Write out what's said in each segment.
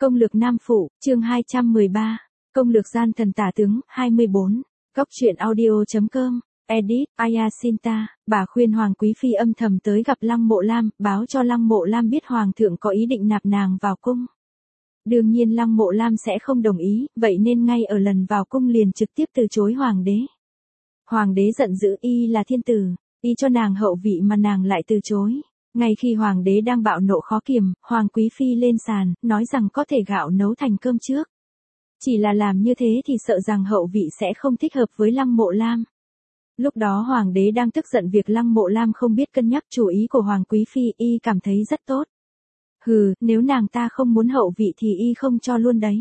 Công lược Nam Phụ, chương 213. Công lược gian thần tả tướng, 24. Góc truyện audio.com. Edit, Ayasinta, bà khuyên Hoàng Quý Phi âm thầm tới gặp Lăng Mộ Lam, báo cho Lăng Mộ Lam biết Hoàng thượng có ý định nạp nàng vào cung. Đương nhiên Lăng Mộ Lam sẽ không đồng ý, vậy nên ngay ở lần vào cung liền trực tiếp từ chối Hoàng đế. Hoàng đế giận dữ, y là thiên tử, y cho nàng hậu vị mà nàng lại từ chối. Ngay khi Hoàng đế đang bạo nộ khó kiềm, Hoàng Quý Phi lên sàn, nói rằng có thể gạo nấu thành cơm trước. Chỉ là làm như thế thì sợ rằng hậu vị sẽ không thích hợp với Lăng Mộ Lam. Lúc đó Hoàng đế đang tức giận việc Lăng Mộ Lam không biết cân nhắc chủ ý của Hoàng Quý Phi, y cảm thấy rất tốt. Hừ, nếu nàng ta không muốn hậu vị thì y không cho luôn đấy.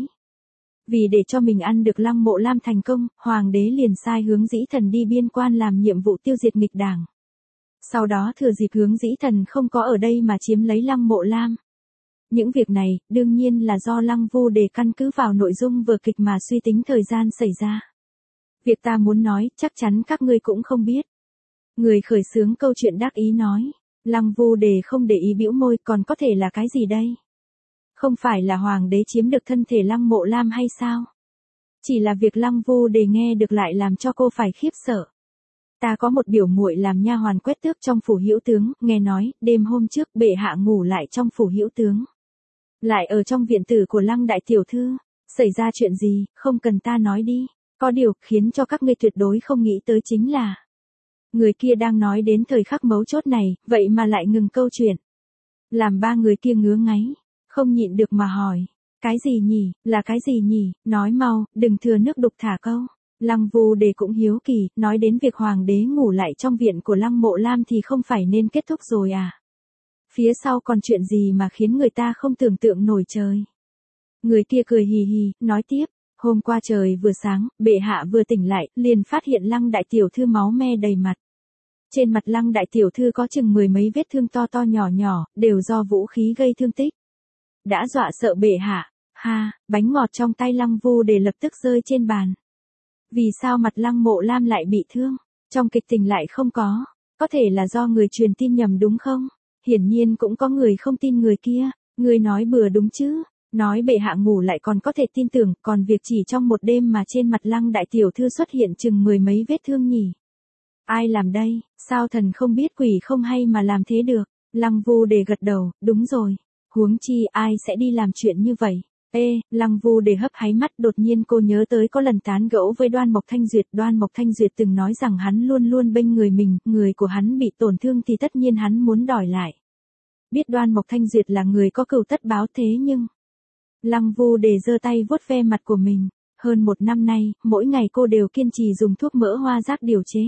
Vì để cho mình ăn được Lăng Mộ Lam thành công, Hoàng đế liền sai hướng Dĩ Thần đi biên quan làm nhiệm vụ tiêu diệt nghịch đảng. Sau đó thừa dịp hướng Dĩ Thần không có ở đây mà chiếm lấy Lăng Mộ Lam. Những việc này, đương nhiên là do Lăng Vu Đề căn cứ vào nội dung vở kịch mà suy tính thời gian xảy ra. Việc ta muốn nói, chắc chắn các ngươi cũng không biết. Người khởi xướng câu chuyện đắc ý nói. Lăng Vu Đề không để ý bĩu môi, còn có thể là cái gì đây? Không phải là Hoàng đế chiếm được thân thể Lăng Mộ Lam hay sao? Chỉ là việc Lăng Vu Đề nghe được lại làm cho cô phải khiếp sợ. Ta có một biểu muội làm nha hoàn quét tước trong phủ hữu tướng, nghe nói, đêm hôm trước bệ hạ ngủ lại trong phủ hữu tướng. Lại ở trong viện tử của Lăng đại tiểu thư, xảy ra chuyện gì, không cần ta nói đi, có điều khiến cho các ngươi tuyệt đối không nghĩ tới chính là. Người kia đang nói đến thời khắc mấu chốt này, vậy mà lại ngừng câu chuyện. Làm ba người kia ngứa ngáy, không nhịn được mà hỏi, cái gì nhỉ, là cái gì nhỉ, nói mau, đừng thừa nước đục thả câu. Lăng Vu Đề cũng hiếu kỳ, nói đến việc Hoàng đế ngủ lại trong viện của Lăng Mộ Lam thì không phải nên kết thúc rồi à? Phía sau còn chuyện gì mà khiến người ta không tưởng tượng nổi trời? Người kia cười hì hì, nói tiếp, hôm qua trời vừa sáng, bệ hạ vừa tỉnh lại, liền phát hiện Lăng đại tiểu thư máu me đầy mặt. Trên mặt Lăng đại tiểu thư có chừng 10 mấy vết thương to to nhỏ nhỏ, đều do vũ khí gây thương tích. Đã dọa sợ bệ hạ, ha, bánh ngọt trong tay Lăng Vu Đề lập tức rơi trên bàn. Vì sao mặt Lăng Mộ Lam lại bị thương? Trong kịch tình lại không có thể là do người truyền tin nhầm đúng không? Hiển nhiên cũng có người không tin người kia, người nói bừa đúng chứ? Nói bệ hạ ngủ lại còn có thể tin tưởng, còn việc chỉ trong một đêm mà trên mặt Lăng đại tiểu thư xuất hiện chừng 10 mấy vết thương nhỉ? Ai làm đây, sao thần không biết quỷ không hay mà làm thế được? Lăng Vu Đề gật đầu, đúng rồi, huống chi ai sẽ đi làm chuyện như vậy? Lăng Vu Đề hấp háy mắt, đột nhiên cô nhớ tới có lần tán gẫu với Đoan Mộc Thanh Duyệt. Đoan Mộc Thanh Duyệt từng nói rằng hắn luôn luôn bênh người mình, người của hắn bị tổn thương thì tất nhiên hắn muốn đòi lại. Biết Đoan Mộc Thanh Duyệt là người có cừu tất báo thế nhưng... Lăng Vu Đề giơ tay vuốt ve mặt của mình. Hơn 1 năm nay, mỗi ngày cô đều kiên trì dùng thuốc mỡ hoa giác điều chế.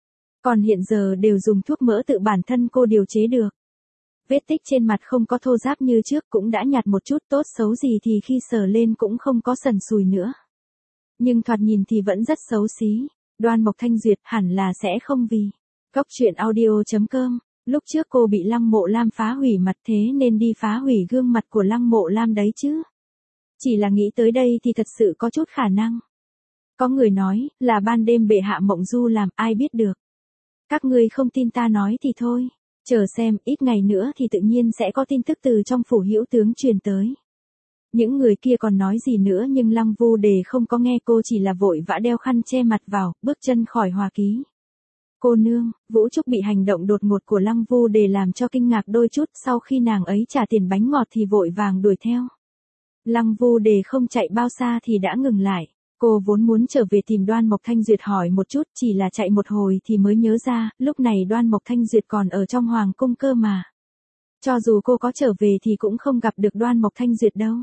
Còn hiện giờ đều dùng thuốc mỡ tự bản thân cô điều chế được. Vết tích trên mặt không có thô ráp như trước, cũng đã nhạt một chút, tốt xấu gì thì khi sờ lên cũng không có sần sùi nữa. Nhưng thoạt nhìn thì vẫn rất xấu xí. Đoan Mộc Thanh Duyệt hẳn là sẽ không vì. Góc truyện audio.com. Lúc trước cô bị Lăng Mộ Lam phá hủy mặt, thế nên đi phá hủy gương mặt của Lăng Mộ Lam đấy chứ. Chỉ là nghĩ tới đây thì thật sự có chút khả năng. Có người nói là ban đêm bệ hạ mộng du làm, ai biết được. Các ngươi không tin ta nói thì thôi. Chờ xem, ít ngày nữa thì tự nhiên sẽ có tin tức từ trong phủ hữu tướng truyền tới. Những người kia còn nói gì nữa nhưng Lăng Vu Đề không có nghe, cô chỉ là vội vã đeo khăn che mặt vào, bước chân khỏi hòa ký. Cô nương, Vũ Trúc bị hành động đột ngột của Lăng Vu Đề làm cho kinh ngạc đôi chút, sau khi nàng ấy trả tiền bánh ngọt thì vội vàng đuổi theo. Lăng Vu Đề không chạy bao xa thì đã ngừng lại. Cô vốn muốn trở về tìm Đoan Mộc Thanh Duyệt hỏi một chút, chỉ là chạy một hồi thì mới nhớ ra, lúc này Đoan Mộc Thanh Duyệt còn ở trong hoàng cung cơ mà. Cho dù cô có trở về thì cũng không gặp được Đoan Mộc Thanh Duyệt đâu.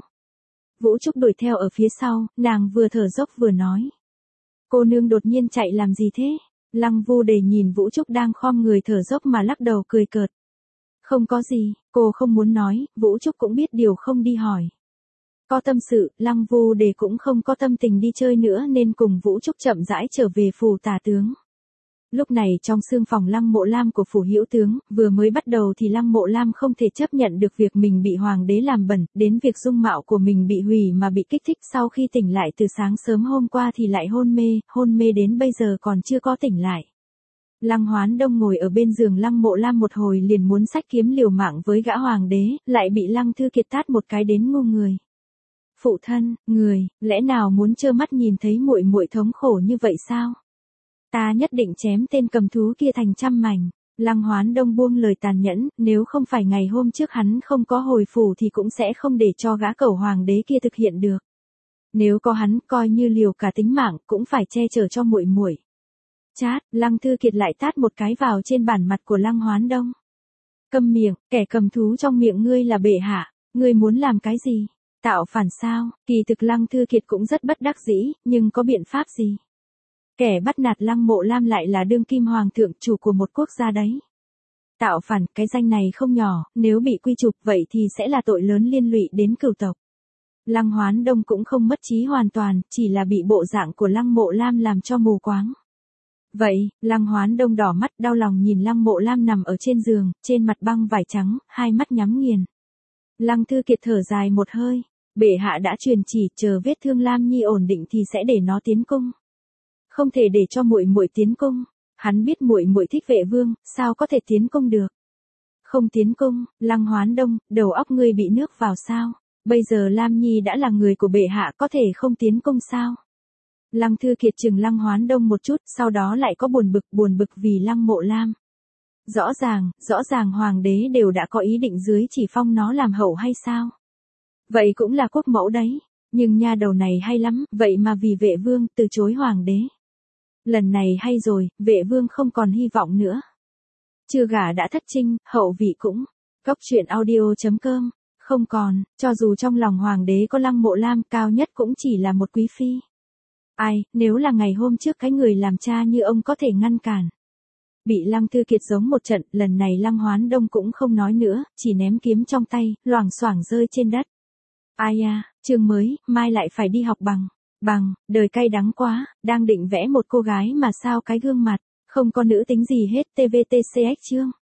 Vũ Trúc đuổi theo ở phía sau, nàng vừa thở dốc vừa nói. Cô nương đột nhiên chạy làm gì thế? Lăng Vu Đề nhìn Vũ Trúc đang khom người thở dốc mà lắc đầu cười cợt. Không có gì, cô không muốn nói, Vũ Trúc cũng biết điều không đi hỏi. Có tâm sự, Lăng Vu Đề cũng không có tâm tình đi chơi nữa nên cùng Vũ Trúc chậm rãi trở về phủ tả tướng. Lúc này trong xương phòng Lăng Mộ Lam của phủ hữu tướng, vừa mới bắt đầu thì Lăng Mộ Lam không thể chấp nhận được việc mình bị Hoàng đế làm bẩn, đến việc dung mạo của mình bị hủy mà bị kích thích, sau khi tỉnh lại từ sáng sớm hôm qua thì lại hôn mê đến bây giờ còn chưa có tỉnh lại. Lăng Hoán Đông ngồi ở bên giường Lăng Mộ Lam một hồi liền muốn xách kiếm liều mạng với gã Hoàng đế, lại bị Lăng Thư Kiệt tát một cái đến ngu người. Phụ thân, người, lẽ nào muốn trơ mắt nhìn thấy muội muội thống khổ như vậy sao? Ta nhất định chém tên cầm thú kia thành trăm mảnh. Lăng Hoán Đông buông lời tàn nhẫn, nếu không phải ngày hôm trước hắn không có hồi phủ thì cũng sẽ không để cho gã cẩu hoàng đế kia thực hiện được. Nếu có hắn, coi như liều cả tính mạng, cũng phải che chở cho muội muội. Chát, Lăng Thư Kiệt lại tát một cái vào trên bản mặt của Lăng Hoán Đông. Câm miệng, kẻ cầm thú trong miệng ngươi là bệ hạ, ngươi muốn làm cái gì? Tạo phản sao? Kỳ thực Lăng Thư Kiệt cũng rất bất đắc dĩ, nhưng có biện pháp gì? Kẻ bắt nạt Lăng Mộ Lam lại là đương kim hoàng thượng chủ của một quốc gia đấy. Tạo phản, cái danh này không nhỏ, nếu bị quy chụp vậy thì sẽ là tội lớn liên lụy đến cửu tộc. Lăng Hoán Đông cũng không mất trí hoàn toàn, chỉ là bị bộ dạng của Lăng Mộ Lam làm cho mù quáng. Vậy, Lăng Hoán Đông đỏ mắt đau lòng nhìn Lăng Mộ Lam nằm ở trên giường, trên mặt băng vải trắng, hai mắt nhắm nghiền. Lăng Thư Kiệt thở dài một hơi, bệ hạ đã truyền chỉ chờ vết thương Lam Nhi ổn định thì sẽ để nó tiến cung. Không thể để cho muội muội tiến cung, hắn biết muội muội thích Vệ Vương, sao có thể tiến cung được? Không tiến cung, Lăng Hoán Đông, đầu óc ngươi bị nước vào sao? Bây giờ Lam Nhi đã là người của bệ hạ có thể không tiến cung sao? Lăng Thư Kiệt chừng Lăng Hoán Đông một chút, sau đó lại có buồn bực vì Lăng Mộ Lam. Rõ ràng hoàng đế đều đã có ý định dưới chỉ phong nó làm hậu hay sao? Vậy cũng là quốc mẫu đấy, nhưng nha đầu này hay lắm, vậy mà vì Vệ Vương từ chối hoàng đế. Lần này hay rồi, Vệ Vương không còn hy vọng nữa. Chưa gả đã thất trinh, hậu vị cũng. Góc truyện audio.com, không còn, cho dù trong lòng hoàng đế có Lăng Mộ Lam, cao nhất cũng chỉ là một quý phi. Ai, nếu là ngày hôm trước cái người làm cha như ông có thể ngăn cản. Bị Lăng Thư Kiệt giống một trận, lần này Lăng Hoán Đông cũng không nói nữa, chỉ ném kiếm trong tay, loảng xoảng rơi trên đất. Ai à, chương mới, mai lại phải đi học bằng, đời cay đắng quá, đang định vẽ một cô gái mà sao cái gương mặt, không có nữ tính gì hết, TVTCX chương.